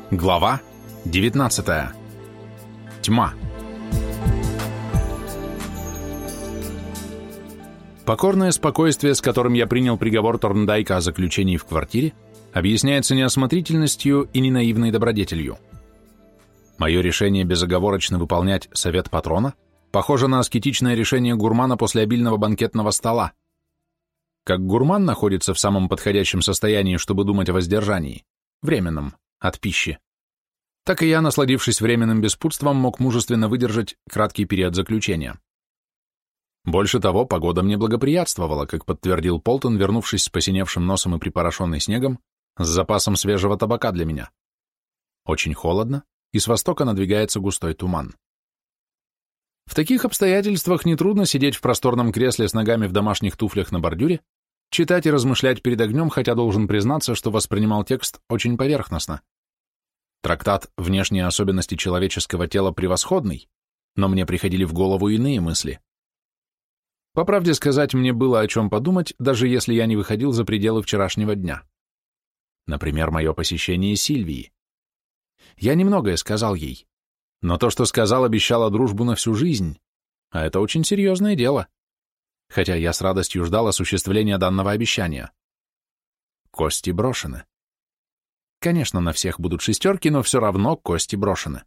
Глава 19. Тьма. Покорное спокойствие, с которым я принял приговор Торндайка о заключении в квартире, объясняется неосмотрительностью и ненаивной добродетелью. Мое решение безоговорочно выполнять совет патрона похоже на аскетичное решение гурмана после обильного банкетного стола. Как гурман находится в самом подходящем состоянии, чтобы думать о воздержании, временном, от пищи, так и я, насладившись временным беспутством, мог мужественно выдержать краткий период заключения. Больше того, погода мне благоприятствовала, как подтвердил Полтон, вернувшись с посиневшим носом и припорошенный снегом, с запасом свежего табака для меня. Очень холодно, и с востока надвигается густой туман. В таких обстоятельствах нетрудно сидеть в просторном кресле с ногами в домашних туфлях на бордюре, читать и размышлять перед огнем, хотя должен признаться, что воспринимал текст очень поверхностно. Трактат «Внешние особенности человеческого тела» превосходный, но мне приходили в голову иные мысли. По правде сказать, мне было о чем подумать, даже если я не выходил за пределы вчерашнего дня. Например, мое посещение Сильвии. Я немногое сказал ей, но то, что сказал, обещало дружбу на всю жизнь, а это очень серьезное дело, хотя я с радостью ждал осуществления данного обещания. Кости брошены. Конечно, на всех будут шестерки, но все равно кости брошены.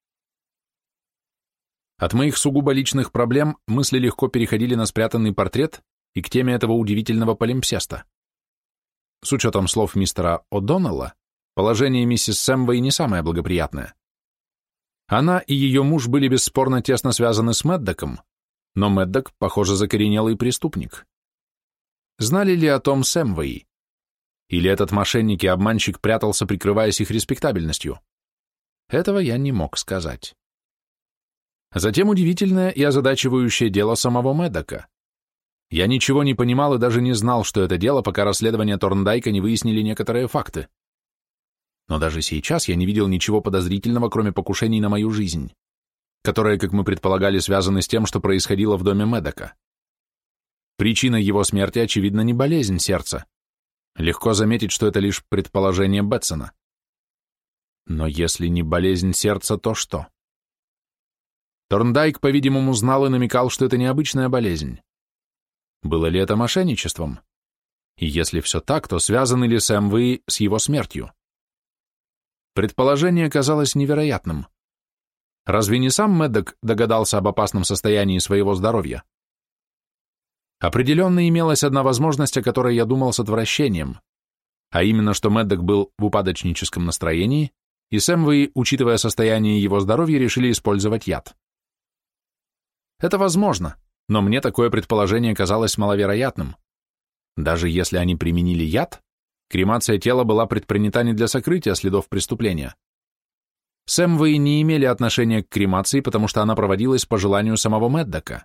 От моих сугубо личных проблем мысли легко переходили на спрятанный портрет и к теме этого удивительного полимпсеста. С учетом слов мистера О'Доннелла, положение миссис Сэмвей не самое благоприятное. Она и ее муж были бесспорно тесно связаны с Мэддоком, но Мэддок, похоже, закоренелый преступник. Знали ли о том Сэмвей? Или этот мошенник и обманщик прятался, прикрываясь их респектабельностью? Этого я не мог сказать. Затем удивительное и озадачивающее дело самого Мэддока. Я ничего не понимал и даже не знал, что это дело, пока расследование Торндайка не выяснили некоторые факты. Но даже сейчас я не видел ничего подозрительного, кроме покушений на мою жизнь, которые, как мы предполагали, связаны с тем, что происходило в доме Мэддока. Причина его смерти, очевидно, не болезнь сердца. Легко заметить, что это лишь предположение Бетсона. Но если не болезнь сердца, то что? Торндайк, по-видимому, знал и намекал, что это необычная болезнь. Было ли это мошенничеством? И если все так, то связаны ли Сэмвей с его смертью? Предположение казалось невероятным. Разве не сам Мэддок догадался об опасном состоянии своего здоровья? Определенно имелась одна возможность, о которой я думал с отвращением, а именно, что Мэддок был в упадочническом настроении, и Сэмвей, учитывая состояние его здоровья, решили использовать яд. Это возможно, но мне такое предположение казалось маловероятным. Даже если они применили яд, кремация тела была предпринята не для сокрытия следов преступления. Сэмвей не имели отношения к кремации, потому что она проводилась по желанию самого Мэддока.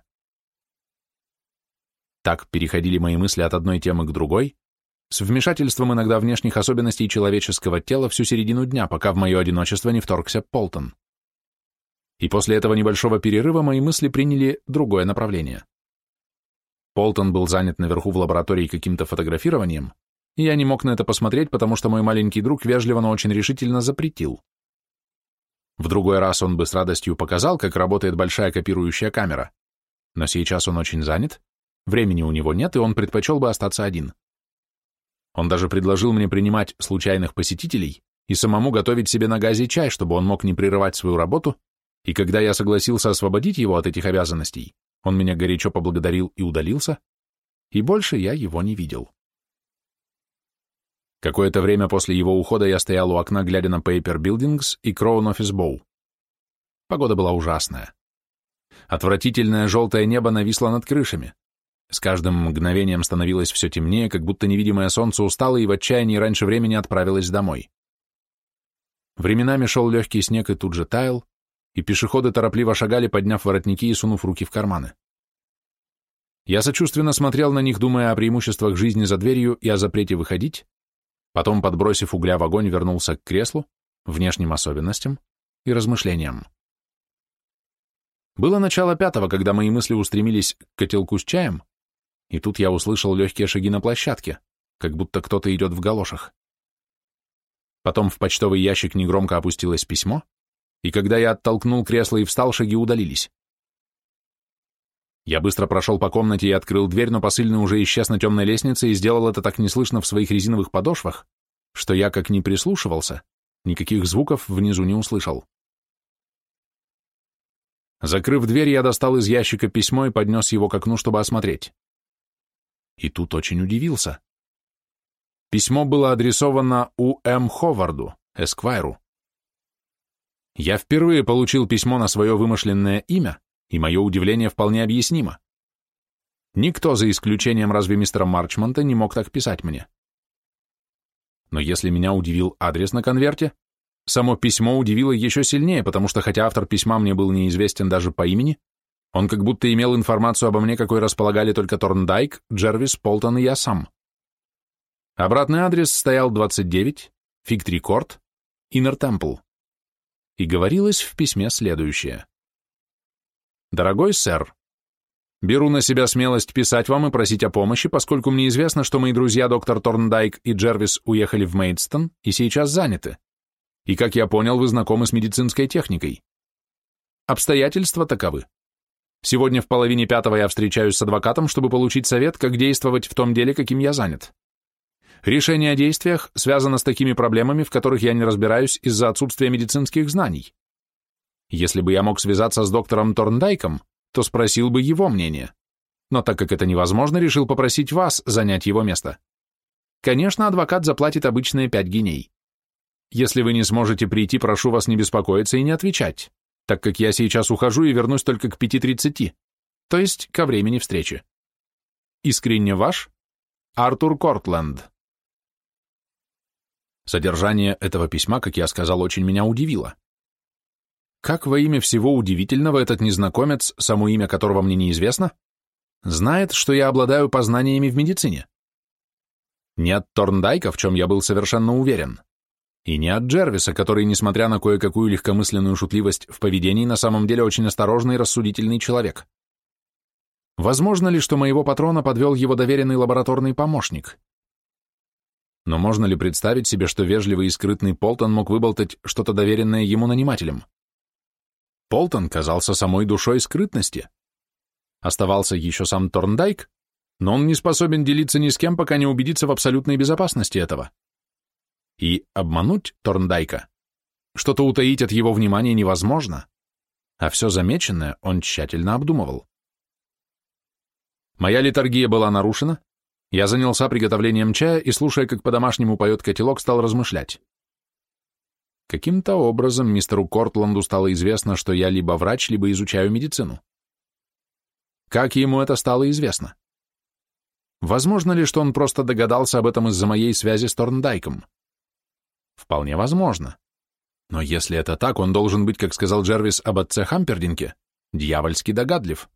Так переходили мои мысли от одной темы к другой, с вмешательством иногда внешних особенностей человеческого тела всю середину дня, пока в мое одиночество не вторгся Полтон. И после этого небольшого перерыва мои мысли приняли другое направление. Полтон был занят наверху в лаборатории каким-то фотографированием, и я не мог на это посмотреть, потому что мой маленький друг вежливо, но очень решительно запретил. В другой раз он бы с радостью показал, как работает большая копирующая камера, но сейчас он очень занят, времени у него нет, и он предпочел бы остаться один. Он даже предложил мне принимать случайных посетителей и самому готовить себе на газе чай, чтобы он мог не прерывать свою работу, и когда я согласился освободить его от этих обязанностей, он меня горячо поблагодарил и удалился, и больше я его не видел. Какое-то время после его ухода я стоял у окна, глядя на Paper Buildings и Crown Office Bow. Погода была ужасная. Отвратительное желтое небо нависло над крышами. С каждым мгновением становилось все темнее, как будто невидимое солнце устало и в отчаянии раньше времени отправилось домой. Временами шел легкий снег и тут же таял, и пешеходы торопливо шагали, подняв воротники и сунув руки в карманы. Я сочувственно смотрел на них, думая о преимуществах жизни за дверью и о запрете выходить, потом, подбросив угля в огонь, вернулся к креслу, внешним особенностям и размышлениям. Было начало 5, когда мои мысли устремились к котелку с чаем, и тут я услышал легкие шаги на площадке, как будто кто-то идет в галошах. Потом в почтовый ящик негромко опустилось письмо, и когда я оттолкнул кресло и встал, шаги удалились. Я быстро прошел по комнате и открыл дверь, но посыльный уже исчез на темной лестнице и сделал это так неслышно в своих резиновых подошвах, что я, как ни прислушивался, никаких звуков внизу не услышал. Закрыв дверь, я достал из ящика письмо и поднес его к окну, чтобы осмотреть. И тут очень удивился. Письмо было адресовано У.М. Ховарду, эсквайру. Я впервые получил письмо на свое вымышленное имя, и мое удивление вполне объяснимо. Никто, за исключением разве мистера Марчмонта, не мог так писать мне. Но если меня удивил адрес на конверте, само письмо удивило еще сильнее, потому что хотя автор письма мне был неизвестен даже по имени, он как будто имел информацию обо мне, какой располагали только Торндайк, Джервис, Полтон и я сам. Обратный адрес стоял 29, Фиг-3-Корт, Иннер Темпл. И говорилось в письме следующее. «Дорогой сэр, беру на себя смелость писать вам и просить о помощи, поскольку мне известно, что мои друзья доктор Торндайк и Джервис уехали в Мейдстон и сейчас заняты. И, как я понял, вы знакомы с медицинской техникой. Обстоятельства таковы. Сегодня в 4:30 я встречаюсь с адвокатом, чтобы получить совет, как действовать в том деле, каким я занят. Решение о действиях связано с такими проблемами, в которых я не разбираюсь из-за отсутствия медицинских знаний. Если бы я мог связаться с доктором Торндайком, то спросил бы его мнение. Но так как это невозможно, решил попросить вас занять его место. Конечно, адвокат заплатит обычные 5 гиней. Если вы не сможете прийти, прошу вас не беспокоиться и не отвечать, так как я сейчас ухожу и вернусь только к 5:30, то есть ко времени встречи. Искренне ваш, Артур Кортленд». Содержание этого письма, как я сказал, очень меня удивило. Как во имя всего удивительного этот незнакомец, само имя которого мне неизвестно, знает, что я обладаю познаниями в медицине? Не от Торндайка, в чем я был совершенно уверен, и не от Джервиса, который, несмотря на кое-какую легкомысленную шутливость в поведении, на самом деле очень осторожный и рассудительный человек. Возможно ли, что моего патрона подвел его доверенный лабораторный помощник? Но можно ли представить себе, что вежливый и скрытный Полтон мог выболтать что-то доверенное ему нанимателям? Полтон казался самой душой скрытности. Оставался еще сам Торндайк, но он не способен делиться ни с кем, пока не убедится в абсолютной безопасности этого. И обмануть Торндайка, что-то утаить от его внимания невозможно, а все замеченное он тщательно обдумывал. Моя литургия была нарушена, я занялся приготовлением чая и, слушая, как по-домашнему поет котелок, стал размышлять. Каким-то образом мистеру Кортланду стало известно, что я либо врач, либо изучаю медицину. Как ему это стало известно? Возможно ли, что он просто догадался об этом из-за моей связи с Торндайком? Вполне возможно. Но если это так, он должен быть, как сказал Джервис об отце Хампердинке, дьявольски догадлив.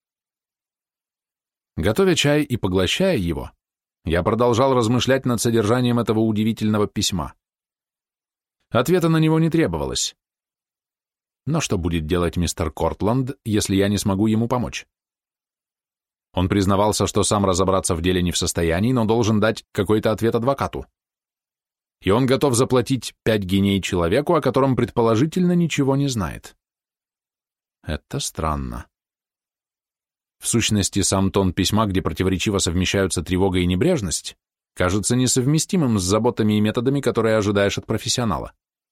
Готовя чай и поглощая его, я продолжал размышлять над содержанием этого удивительного письма. Ответа на него не требовалось. Но что будет делать мистер Кортланд, если я не смогу ему помочь? Он признавался, что сам разобраться в деле не в состоянии, но должен дать какой-то ответ адвокату. И он готов заплатить 5 гиней человеку, о котором предположительно ничего не знает. Это странно. В сущности, сам тон письма, где противоречиво совмещаются тревога и небрежность, кажется несовместимым с заботами и методами, которые ожидаешь от профессионала.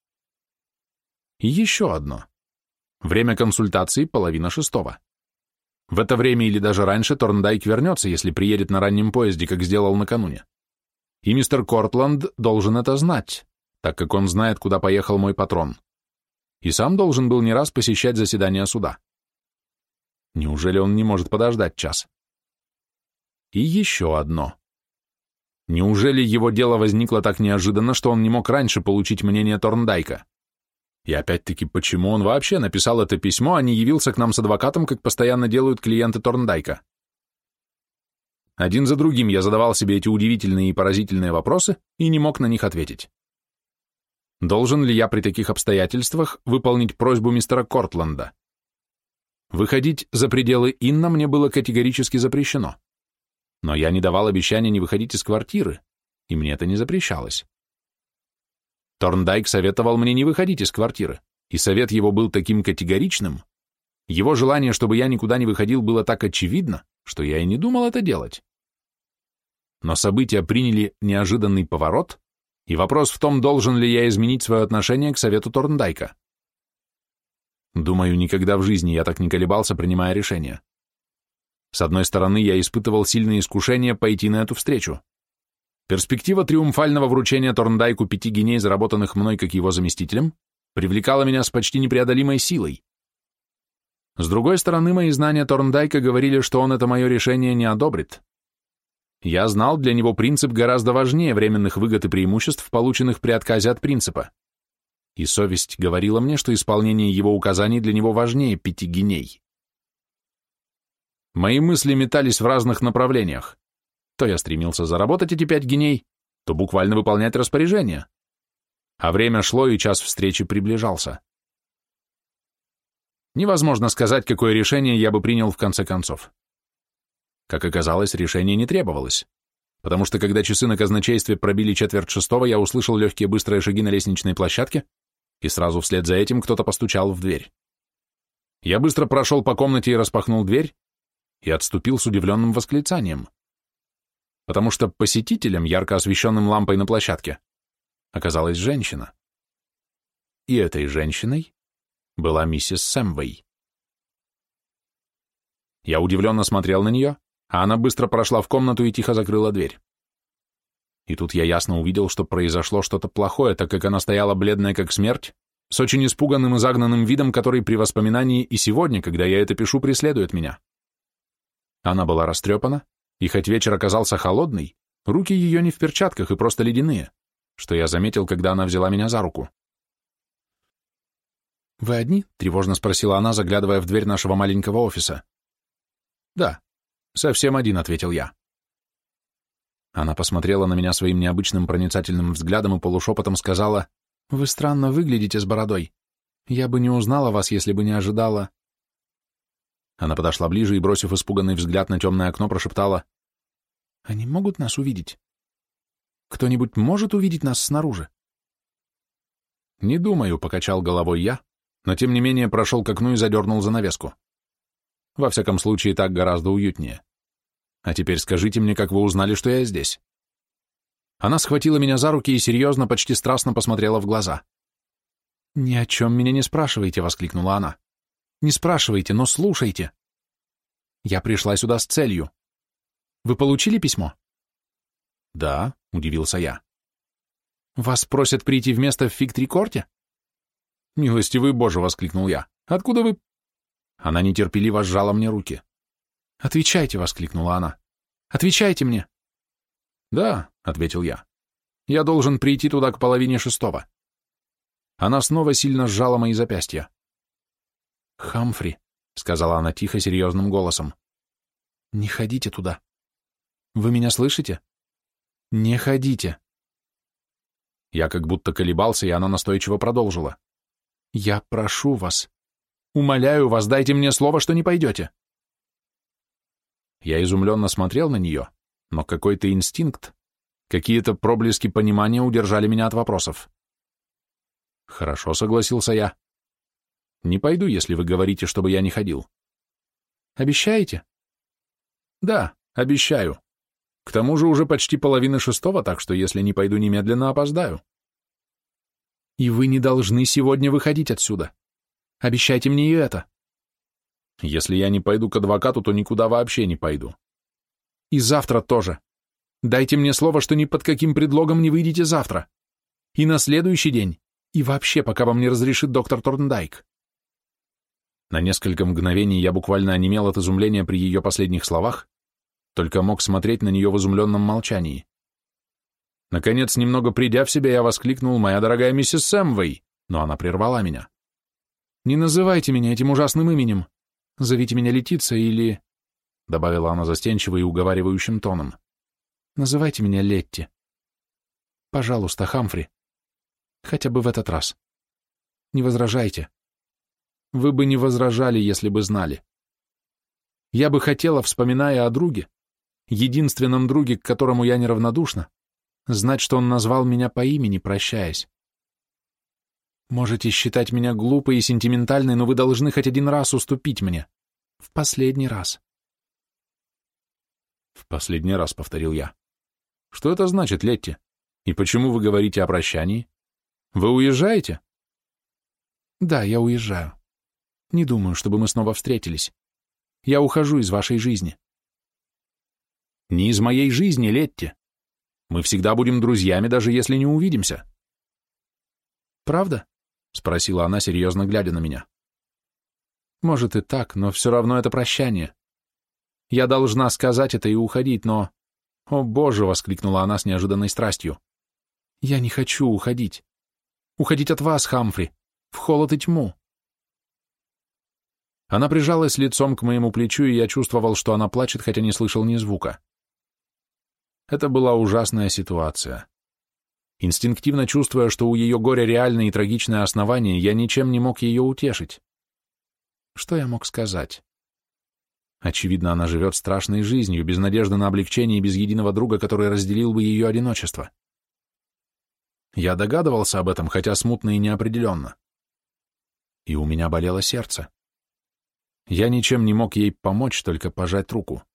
И еще одно. Время консультации — 5:30. В это время или даже раньше Торндайк вернется, если приедет на раннем поезде, как сделал накануне. И мистер Кортланд должен это знать, так как он знает, куда поехал мой патрон. И сам должен был не раз посещать заседания суда. Неужели он не может подождать час? И еще одно. Неужели его дело возникло так неожиданно, что он не мог раньше получить мнение Торндайка? И опять-таки, почему он вообще написал это письмо, а не явился к нам с адвокатом, как постоянно делают клиенты Торндайка? Один за другим я задавал себе эти удивительные и поразительные вопросы и не мог на них ответить. Должен ли я при таких обстоятельствах выполнить просьбу мистера Кортланда? Выходить за пределы Инна мне было категорически запрещено. Но я не давал обещания не выходить из квартиры, и мне это не запрещалось. Торндайк советовал мне не выходить из квартиры, и совет его был таким категоричным, его желание, чтобы я никуда не выходил, было так очевидно, что я и не думал это делать. Но события приняли неожиданный поворот, и вопрос в том, должен ли я изменить свое отношение к совету Торндайка. Думаю, никогда в жизни я так не колебался, принимая решение. С одной стороны, я испытывал сильное искушение пойти на эту встречу. Перспектива триумфального вручения Торндайку 5 гиней, заработанных мной как его заместителем, привлекала меня с почти непреодолимой силой. С другой стороны, мои знания Торндайка говорили, что он это мое решение не одобрит. Я знал, для него принцип гораздо важнее временных выгод и преимуществ, полученных при отказе от принципа. И совесть говорила мне, что исполнение его указаний для него важнее 5 гиней. Мои мысли метались в разных направлениях. То я стремился заработать эти 5 гиней, то буквально выполнять распоряжения. А время шло, и час встречи приближался. Невозможно сказать, какое решение я бы принял в конце концов. Как оказалось, решение не требовалось, потому что когда часы на казначействе пробили 5:45, я услышал легкие быстрые шаги на лестничной площадке, и сразу вслед за этим кто-то постучал в дверь. Я быстро прошел по комнате и распахнул дверь, и отступил с удивленным восклицанием, потому что посетителем, ярко освещенным лампой на площадке, оказалась женщина. И этой женщиной была миссис Сэмвей. Я удивленно смотрел на нее, а она быстро прошла в комнату и тихо закрыла дверь. И тут я ясно увидел, что произошло что-то плохое, так как она стояла бледная как смерть, с очень испуганным и загнанным видом, который при воспоминании и сегодня, когда я это пишу, преследует меня. Она была растрепана, и хоть вечер оказался холодный, руки ее не в перчатках и просто ледяные, что я заметил, когда она взяла меня за руку. «Вы одни?» — тревожно спросила она, заглядывая в дверь нашего маленького офиса. «Да, совсем один», — ответил я. Она посмотрела на меня своим необычным проницательным взглядом и полушепотом сказала: «Вы странно выглядите с бородой. Я бы не узнала вас, если бы не ожидала». Она подошла ближе и, бросив испуганный взгляд на темное окно, прошептала: «Они могут нас увидеть? Кто-нибудь может увидеть нас снаружи?» «Не думаю», — покачал головой я, но тем не менее прошел к окну и задернул занавеску. Во всяком случае, так гораздо уютнее. А теперь скажите мне, как вы узнали, что я здесь?» Она схватила меня за руки и серьезно, почти страстно посмотрела в глаза. «Ни о чем меня не спрашивайте», — воскликнула она. «Не спрашивайте, но слушайте. Я пришла сюда с целью. Вы получили письмо?» «Да», — удивился я. «Вас просят прийти вместо в Фиг-3-Корте?» «Милостивый Боже», — воскликнул я. «Откуда вы...» Она нетерпеливо сжала мне руки. «Отвечайте», — воскликнула она. «Отвечайте мне». «Да», — ответил я. «Я должен прийти туда к 5:30». Она снова сильно сжала мои запястья. «Хамфри», — сказала она тихо, серьезным голосом, — «не ходите туда. Вы меня слышите? Не ходите». Я как будто колебался, и она настойчиво продолжила. «Я прошу вас, умоляю вас, дайте мне слово, что не пойдете». Я изумленно смотрел на нее, но какой-то инстинкт, какие-то проблески понимания удержали меня от вопросов. «Хорошо», — согласился я. «Не пойду, если вы говорите, чтобы я не ходил». «Обещаете?» «Да, обещаю. К тому же уже почти 5:30, так что если не пойду немедленно, опоздаю». «И вы не должны сегодня выходить отсюда. Обещайте мне и это». «Если я не пойду к адвокату, то никуда вообще не пойду». «И завтра тоже. Дайте мне слово, что ни под каким предлогом не выйдете завтра. И на следующий день, и вообще, пока вам не разрешит доктор Торндайк». На несколько мгновений я буквально онемел от изумления при ее последних словах, только мог смотреть на нее в изумленном молчании. Наконец, немного придя в себя, я воскликнул: «Моя дорогая миссис Сэмвей», но она прервала меня. «Не называйте меня этим ужасным именем. Зовите меня Летиция или...» — добавила она застенчиво и уговаривающим тоном. «Называйте меня Летти. Пожалуйста, Хамфри. Хотя бы в этот раз. Не возражайте. Вы бы не возражали, если бы знали. Я бы хотела, вспоминая о друге, единственном друге, к которому я неравнодушна, знать, что он назвал меня по имени, прощаясь. Можете считать меня глупой и сентиментальной, но вы должны хоть один раз уступить мне. В последний раз. В последний раз, повторил я. Что это значит, Летти? И почему вы говорите о прощании? Вы уезжаете? Да, я уезжаю. Не думаю, чтобы мы снова встретились. Я ухожу из вашей жизни. Не из моей жизни, Летти. Мы всегда будем друзьями, даже если не увидимся. Правда? Спросила она, серьезно глядя на меня. Может и так, но все равно это прощание. Я должна сказать это и уходить, но... О, Боже, воскликнула она с неожиданной страстью. Я не хочу уходить. Уходить от вас, Хамфри, в холод и тьму. Она прижалась лицом к моему плечу, и я чувствовал, что она плачет, хотя не слышал ни звука. Это была ужасная ситуация. Инстинктивно чувствуя, что у ее горя реальное и трагичное основание, я ничем не мог ее утешить. Что я мог сказать? Очевидно, она живет страшной жизнью, без надежды на облегчение и без единого друга, который разделил бы ее одиночество. Я догадывался об этом, хотя смутно и неопределенно. И у меня болело сердце. Я ничем не мог ей помочь, только пожать руку.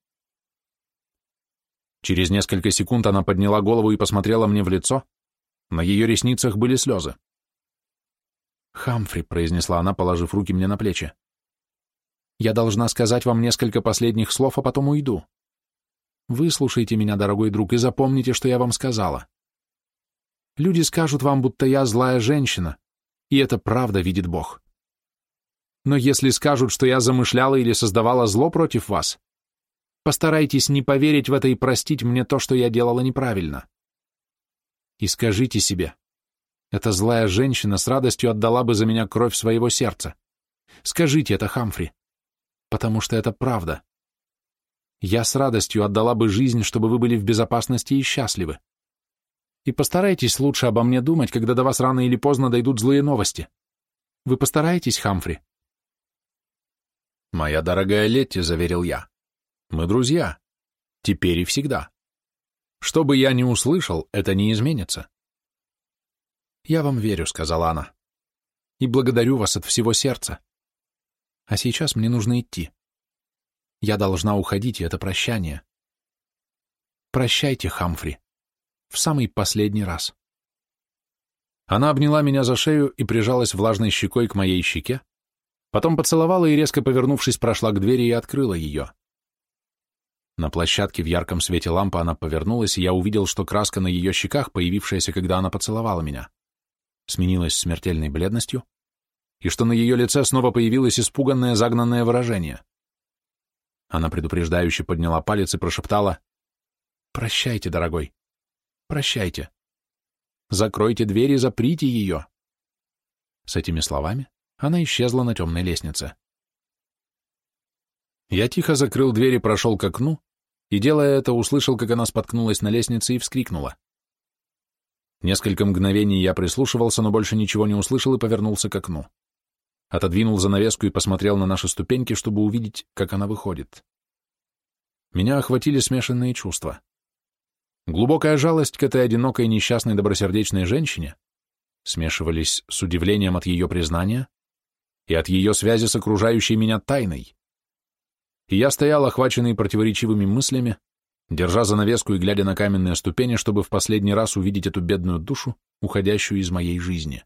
Через несколько секунд она подняла голову и посмотрела мне в лицо. На ее ресницах были слезы. «Хамфри», — произнесла она, положив руки мне на плечи, — «я должна сказать вам несколько последних слов, а потом уйду. Выслушайте меня, дорогой друг, и запомните, что я вам сказала. Люди скажут вам, будто я злая женщина, и это правда, видит Бог. Но если скажут, что я замышляла или создавала зло против вас, постарайтесь не поверить в это и простить мне то, что я делала неправильно. И скажите себе, эта злая женщина с радостью отдала бы за меня кровь своего сердца. Скажите это, Хамфри, потому что это правда. Я с радостью отдала бы жизнь, чтобы вы были в безопасности и счастливы. И постарайтесь лучше обо мне думать, когда до вас рано или поздно дойдут злые новости. Вы постараетесь, Хамфри?» «Моя дорогая Летти», — заверил я, — «мы друзья. Теперь и всегда. Что бы я ни услышал, это не изменится». «Я вам верю», — сказала она, — «и благодарю вас от всего сердца. А сейчас мне нужно идти. Я должна уходить, и это прощание. Прощайте, Хамфри, в самый последний раз». Она обняла меня за шею и прижалась влажной щекой к моей щеке, потом поцеловала и, резко повернувшись, прошла к двери и открыла ее. На площадке в ярком свете лампы она повернулась, и я увидел, что краска на ее щеках, появившаяся, когда она поцеловала меня, сменилась смертельной бледностью, и что на ее лице снова появилось испуганное, загнанное выражение. Она предупреждающе подняла палец и прошептала: «Прощайте, дорогой, прощайте. Закройте дверь и заприте ее». С этими словами она исчезла на темной лестнице. Я тихо закрыл дверь и прошел к окну, и, делая это, услышал, как она споткнулась на лестнице и вскрикнула. Несколько мгновений я прислушивался, но больше ничего не услышал и повернулся к окну. Отодвинул занавеску и посмотрел на наши ступеньки, чтобы увидеть, как она выходит. Меня охватили смешанные чувства. Глубокая жалость к этой одинокой, несчастной, добросердечной женщине смешивались с удивлением от ее признания и от ее связи с окружающей меня тайной. И я стоял, охваченный противоречивыми мыслями, держа занавеску и глядя на каменные ступени, чтобы в последний раз увидеть эту бедную душу, уходящую из моей жизни.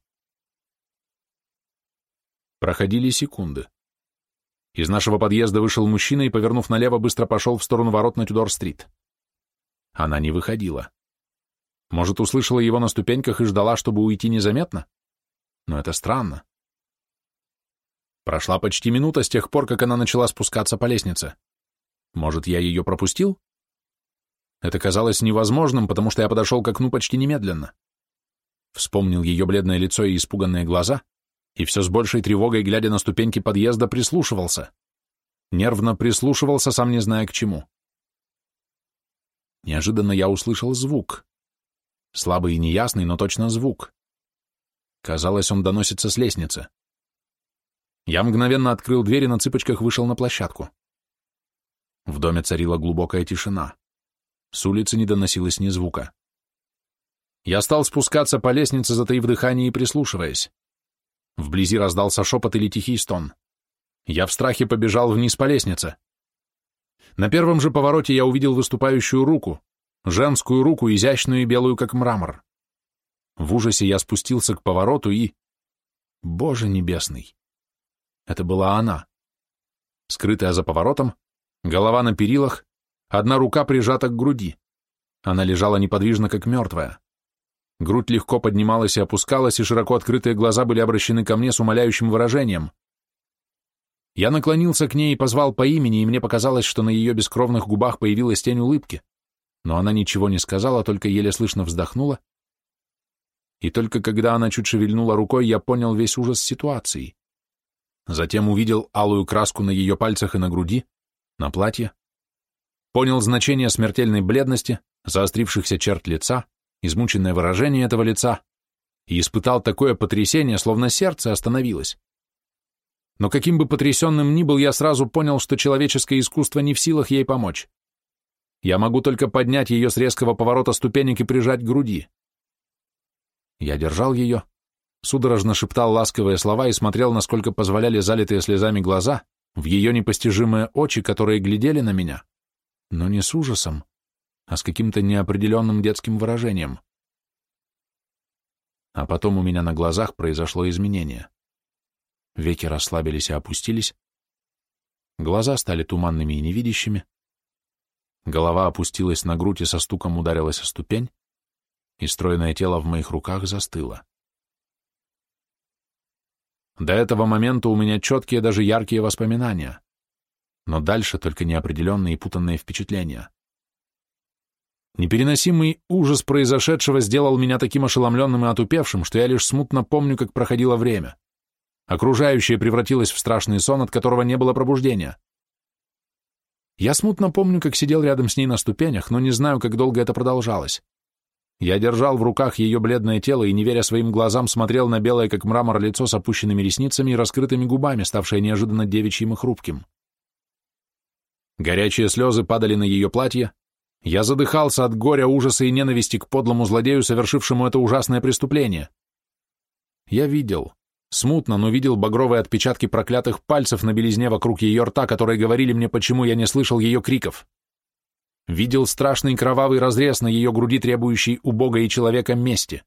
Проходили секунды. Из нашего подъезда вышел мужчина и, повернув налево, быстро пошел в сторону ворот на Тюдор-стрит. Она не выходила. Может, услышала его на ступеньках и ждала, чтобы уйти незаметно? Но это странно. Прошла почти минута с тех пор, как она начала спускаться по лестнице. Может, я ее пропустил? Это казалось невозможным, потому что я подошел к окну почти немедленно. Вспомнил ее бледное лицо и испуганные глаза, и все с большей тревогой, глядя на ступеньки подъезда, прислушивался. Нервно прислушивался, сам не зная к чему. Неожиданно я услышал звук. Слабый и неясный, но точно звук. Казалось, он доносится с лестницы. Я мгновенно открыл дверь и на цыпочках вышел на площадку. В доме царила глубокая тишина. С улицы не доносилось ни звука. Я стал спускаться по лестнице, затаив дыхание и прислушиваясь. Вблизи раздался шепот или тихий стон. Я в страхе побежал вниз по лестнице. На первом же повороте я увидел выступающую руку, женскую руку, изящную и белую, как мрамор. В ужасе я спустился к повороту и... Боже небесный! Это была она. Скрытая за поворотом, голова на перилах, одна рука прижата к груди. Она лежала неподвижно, как мертвая. Грудь легко поднималась и опускалась, и широко открытые глаза были обращены ко мне с умоляющим выражением. Я наклонился к ней и позвал по имени, и мне показалось, что на ее бескровных губах появилась тень улыбки, но она ничего не сказала, только еле слышно вздохнула. И только когда она чуть шевельнула рукой, я понял весь ужас ситуации. Затем увидел алую краску на ее пальцах и на груди, на платье. Понял значение смертельной бледности, заострившихся черт лица, измученное выражение этого лица, и испытал такое потрясение, словно сердце остановилось. Но каким бы потрясенным ни был, я сразу понял, что человеческое искусство не в силах ей помочь. Я могу только поднять ее с резкого поворота ступенек и прижать к груди. Я держал ее, судорожно шептал ласковые слова и смотрел, насколько позволяли залитые слезами глаза, в ее непостижимые очи, которые глядели на меня, но не с ужасом, а с каким-то неопределенным детским выражением. А потом у меня на глазах произошло изменение. Веки расслабились и опустились, глаза стали туманными и невидящими, голова опустилась на грудь и со стуком ударилась о ступень, и стройное тело в моих руках застыло. До этого момента у меня четкие, даже яркие воспоминания, но дальше только неопределенные и путанные впечатления. Непереносимый ужас произошедшего сделал меня таким ошеломленным и отупевшим, что я лишь смутно помню, как проходило время. Окружающее превратилось в страшный сон, от которого не было пробуждения. Я смутно помню, как сидел рядом с ней на ступенях, но не знаю, как долго это продолжалось. Я держал в руках ее бледное тело и, не веря своим глазам, смотрел на белое, как мрамор, лицо с опущенными ресницами и раскрытыми губами, ставшее неожиданно девичьим и хрупким. Горячие слезы падали на ее платье. Я задыхался от горя, ужаса и ненависти к подлому злодею, совершившему это ужасное преступление. Я видел, смутно, но видел багровые отпечатки проклятых пальцев на белизне вокруг ее рта, которые говорили мне, почему я не слышал ее криков. Видел страшный кровавый разрез на ее груди, требующий у Бога и человека мести.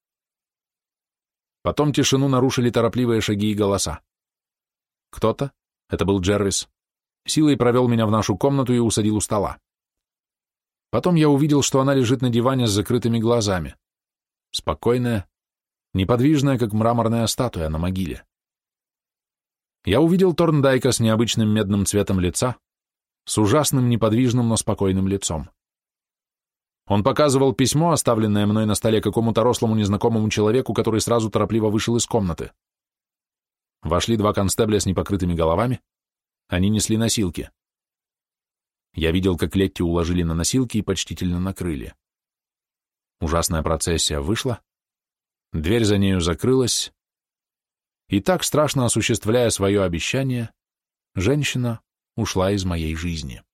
Потом тишину нарушили торопливые шаги и голоса. Кто-то, это был Джервис, силой провел меня в нашу комнату и усадил у стола. Потом я увидел, что она лежит на диване с закрытыми глазами, спокойная, неподвижная, как мраморная статуя на могиле. Я увидел Торндайка с необычным медным цветом лица, с ужасным, неподвижным, но спокойным лицом. Он показывал письмо, оставленное мной на столе какому-то рослому незнакомому человеку, который сразу торопливо вышел из комнаты. Вошли два констебля с непокрытыми головами, они несли носилки. Я видел, как Летти уложили на носилки и почтительно накрыли. Ужасная процессия вышла, дверь за нею закрылась, и так, страшно осуществляя свое обещание, женщина ушла из моей жизни.